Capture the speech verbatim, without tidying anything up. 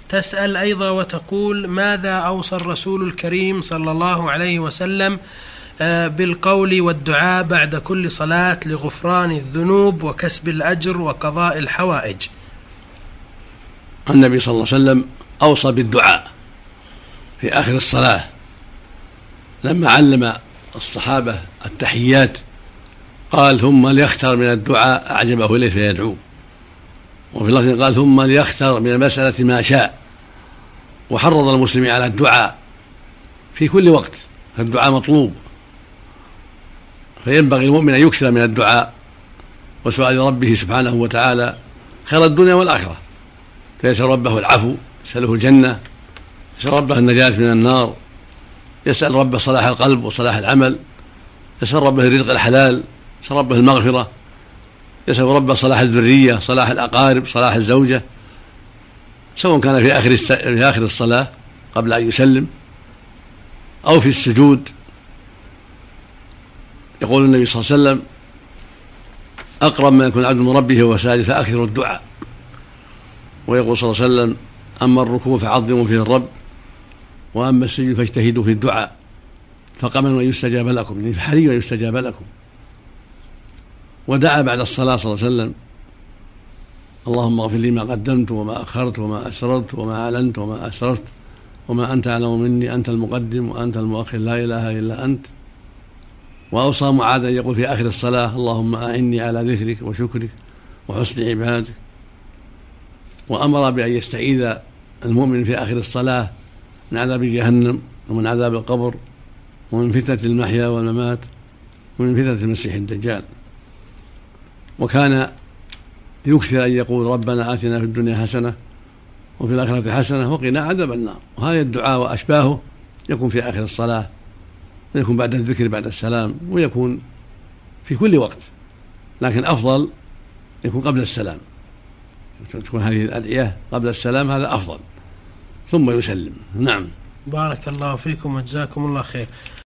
تسأل أيضا وتقول: ماذا أوصى الرسول الكريم صلى الله عليه وسلم بالقول والدعاء بعد كل صلاة لغفران الذنوب وكسب الأجر وقضاء الحوائج؟ النبي صلى الله عليه وسلم أوصى بالدعاء في آخر الصلاة لما علم الصحابة التحيات، قال: ثم ليختار من الدعاء أعجبه إليه فيدعو. وفي اللفظ قال: ثم ليختار من المسألة ما شاء. وحرض المسلمين على الدعاء في كل وقت، فالدعاء مطلوب، فينبغي المؤمن أن يكثر من الدعاء وسؤال ربه سبحانه وتعالى خير الدنيا والآخرة، فيسأل ربه العفو، يسأله الجنة، يسأل ربه النجاة من النار، يسأل ربه صلاح القلب وصلاح العمل، يسأل ربه الرزق الحلال، يسأل ربه المغفرة، يسأل ربه صلاح الذرية، صلاح الأقارب، صلاح الزوجة، سواء كان في آخر في آخر الصلاة قبل أن يسلم أو في السجود. يقول النبي صلى الله عليه وسلم: أقرب ما يكون العبد من ربه وهو ساجد فأكثر الدعاء. ويقول صلى الله عليه وسلم: أما الركوع فعظموا فيه الرب، وأما السجود فاجتهدوا في الدعاء، فقمن أن يستجاب لكم، يعني فحري أن يستجاب لكم. ودعا بعد الصلاة صلى الله عليه وسلم: اللهم اغفر لي ما قدمت وما أخرت وما أسررت وما أعلنت وما أسررت وما أنت أعلم مني، أنت المقدم وأنت المؤخر، لا إله إلا أنت. وأوصى معاذ أن يقول في آخر الصلاة: اللهم أعني على ذكرك وشكرك وحسن عبادك. وأمر بأن يستعيذ المؤمن في آخر الصلاة من عذاب جهنم ومن عذاب القبر ومن فتنة المحيا والممات ومن فتنة المسيح الدجال. وكان يكثر أن يقول: ربنا آتنا في الدنيا حسنة وفي الآخرة حسنة وقنا عذاب النار. وهذا الدعاء وأشباهه يكون في آخر الصلاة، ويكون بعد الذكر بعد السلام، ويكون في كل وقت، لكن أفضل يكون قبل السلام، تكون هذه الأدعية قبل السلام، هذا أفضل، ثم يسلم. نعم. بارك الله فيكم وجزاكم الله خير.